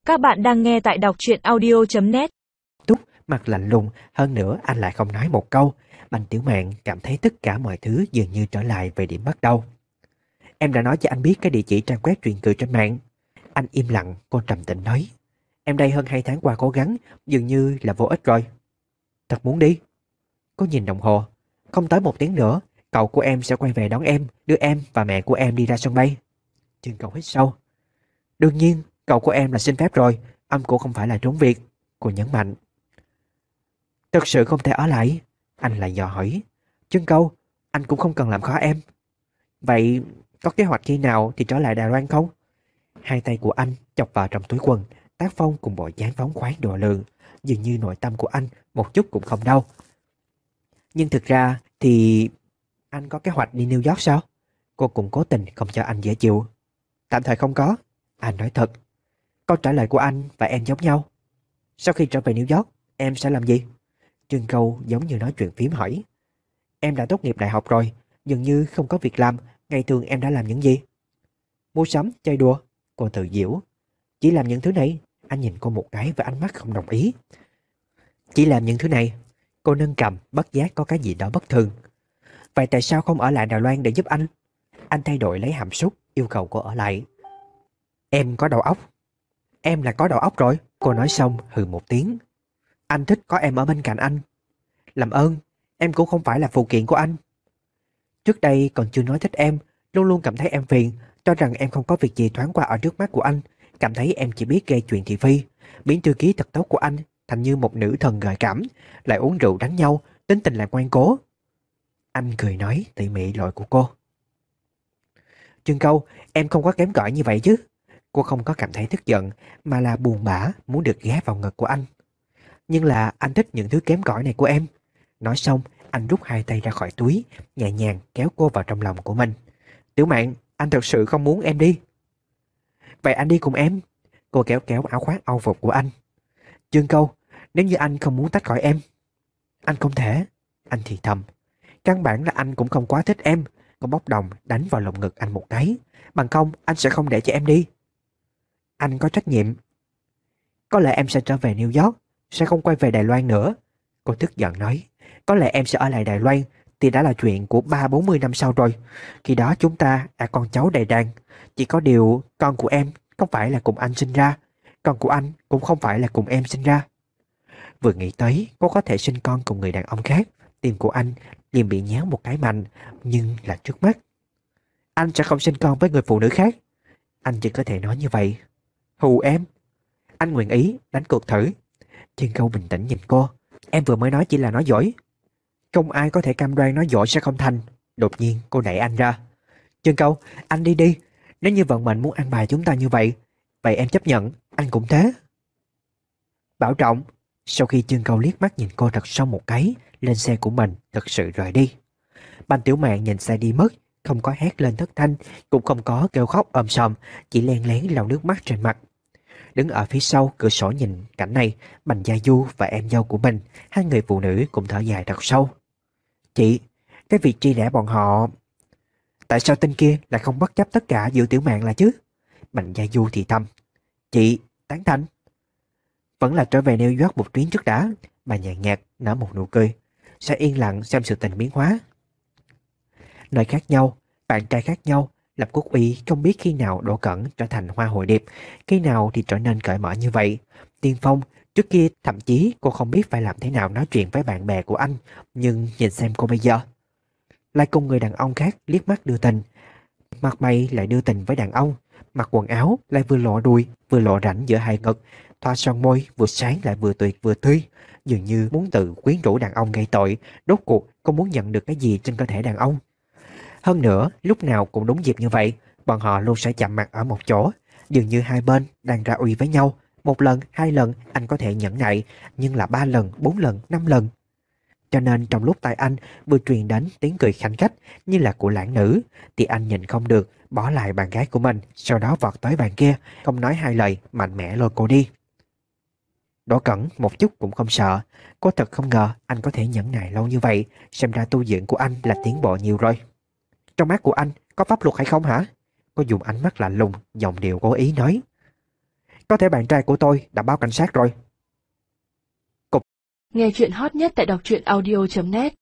Các bạn đang nghe tại đọc truyện audio.net. Túc mặt lạnh lùng, hơn nữa anh lại không nói một câu. Bành Tiểu Mạn cảm thấy tất cả mọi thứ dường như trở lại về điểm bắt đầu. Em đã nói cho anh biết cái địa chỉ trang web truyền cười trên mạng. Anh im lặng, cô trầm tĩnh nói. Em đây hơn 2 tháng qua cố gắng, dường như là vô ích rồi. Thật muốn đi. Cô nhìn đồng hồ. Không tới 1 tiếng nữa, cậu của em sẽ quay về đón em, đưa em và mẹ của em đi ra sân bay. Trương Cầu hít sâu. Đương nhiên, cậu của em là xin phép rồi, anh cũng không phải là trốn việc. Cô nhấn mạnh. Thật sự không thể ở lại. Anh lại dò hỏi. Trương Câu, anh cũng không cần làm khó em. Vậy có kế hoạch khi nào thì trở lại Đài Loan không? Hai tay của anh chọc vào trong túi quần, tác phong cùng bộ dáng phóng khoáng độ lượng. Dường như nội tâm của anh một chút cũng không đau. Nhưng thực ra thì anh có kế hoạch đi New York sao? Cô cũng cố tình không cho anh dễ chịu. Tạm thời không có. Anh nói thật. Câu trả lời của anh và em giống nhau. Sau khi trở về New York, em sẽ làm gì? Trương Câu giống như nói chuyện phím hỏi. Em đã tốt nghiệp đại học rồi, dường như không có việc làm. Ngày thường em đã làm những gì? Mua sắm, chơi đùa. Cô tự giễu. Chỉ làm những thứ này. Anh nhìn cô một cái với ánh mắt không đồng ý. Chỉ làm những thứ này. Cô nâng cầm, bất giác có cái gì đó bất thường. Vậy tại sao không ở lại Đài Loan để giúp anh? Anh thay đổi lấy hàm súc, yêu cầu cô ở lại. Em có đầu óc. Em là có đầu óc rồi. Cô nói xong hừ một tiếng. Anh thích có em ở bên cạnh anh. Làm ơn, em cũng không phải là phụ kiện của anh. Trước đây còn chưa nói thích em, luôn luôn cảm thấy em phiền, cho rằng em không có việc gì thoáng qua ở trước mắt của anh, cảm thấy em chỉ biết gây chuyện thị phi, biến thư ký thật tốt của anh thành như một nữ thần gợi cảm, lại uống rượu đánh nhau, tính tình lại ngoan cố. Anh cười nói tỉ mỉ lỗi của cô. Trương Câu, em không có kém cỏi như vậy chứ. Cô không có cảm thấy tức giận, mà là buồn bã muốn được ghé vào ngực của anh. Nhưng là anh thích những thứ kém cỏi này của em. Nói xong, anh rút hai tay ra khỏi túi, nhẹ nhàng kéo cô vào trong lòng của mình. Tiểu Mạn, anh thật sự không muốn em đi. Vậy anh đi cùng em. Cô kéo kéo áo khoác âu phục của anh. Trương Câu, nếu như anh không muốn tách khỏi em. Anh không thể. Anh thì thầm. Căn bản là anh cũng không quá thích em. Cô bốc đồng đánh vào lồng ngực anh một cái. Bằng không, anh sẽ không để cho em đi. Anh có trách nhiệm. Có lẽ em sẽ trở về New York, sẽ không quay về Đài Loan nữa. Cô tức giận nói. Có lẽ em sẽ ở lại Đài Loan thì đã là chuyện của 30-40 năm sau rồi. Khi đó chúng ta là con cháu đầy đàn. Chỉ có điều con của em không phải là cùng anh sinh ra. Con của anh cũng không phải là cùng em sinh ra. Vừa nghĩ tới cô có thể sinh con cùng người đàn ông khác, tim của anh liền bị nhéo một cái mạnh. Nhưng là trước mắt, anh sẽ không sinh con với người phụ nữ khác. Anh chỉ có thể nói như vậy. Hù em. Anh nguyện ý đánh cuộc thử. Thiên Câu bình tĩnh nhìn cô. Em vừa mới nói chỉ là nói dối. Không ai có thể cam đoan nói dối sẽ không thành. Đột nhiên cô đẩy anh ra. Trương Câu, anh đi đi. Nếu như vận mệnh muốn ăn bài chúng ta như vậy, vậy em chấp nhận, anh cũng thế. Bảo trọng. Sau khi Trương Câu liếc mắt nhìn cô thật sâu một cái, lên xe của mình thật sự rời đi. Bành Tiểu Mạn nhìn xe đi mất, không có hét lên thất thanh, cũng không có kêu khóc ôm sòm, chỉ len lén lau nước mắt trên mặt. Đứng ở phía sau cửa sổ nhìn cảnh này, Bành Gia Du và em dâu của mình, hai người phụ nữ cùng thở dài thật sâu. Chị, cái việc tri lẽ bọn họ... Tại sao tên kia lại không bất chấp tất cả giữ Tiểu Mạn là chứ? Bành Gia Du thì thầm. Chị, tán thành. Vẫn là trở về New York một chuyến trước đã. Bà nhàn nhạt nở một nụ cười. Sẽ yên lặng xem sự tình biến hóa. Nơi khác nhau, bạn trai khác nhau, Lập Quốc Uy không biết khi nào Đỗ Cẩn trở thành hoa hội điệp, khi nào thì trở nên cởi mở như vậy. Tiên Phong, trước kia thậm chí cô không biết phải làm thế nào nói chuyện với bạn bè của anh, nhưng nhìn xem cô bây giờ. Lại cùng người đàn ông khác liếc mắt đưa tình. Mặt mày lại đưa tình với đàn ông, mặc quần áo lại vừa lộ đùi, vừa lộ rãnh giữa hai ngực, thoa son môi vừa sáng lại vừa tuyệt vừa tươi, dường như muốn tự quyến rũ đàn ông gây tội, rốt cuộc cô muốn nhận được cái gì trên cơ thể đàn ông. Hơn nữa, lúc nào cũng đúng dịp như vậy, bọn họ luôn sẽ chạm mặt ở một chỗ, dường như hai bên đang ra uy với nhau. Một lần, hai lần anh có thể nhẫn nại, nhưng là 3 lần, 4 lần, 5 lần. Cho nên trong lúc tai anh vừa truyền đến tiếng cười khanh khách như là của lãng nữ, thì anh nhìn không được, bỏ lại bạn gái của mình, sau đó vọt tới bàn kia, không nói hai lời, mạnh mẽ lôi cô đi. Đỗ Cẩn một chút cũng không sợ. Cô thật không ngờ anh có thể nhẫn nại lâu như vậy. Xem ra tu dưỡng của anh là tiến bộ nhiều rồi. Trong mắt của anh có pháp luật hay không hả? Cô dùng ánh mắt lạnh lùng, giọng điệu cố ý nói. Có thể bạn trai của tôi đã báo cảnh sát rồi. Nghe chuyện hot nhất tại đọc truyện audio.net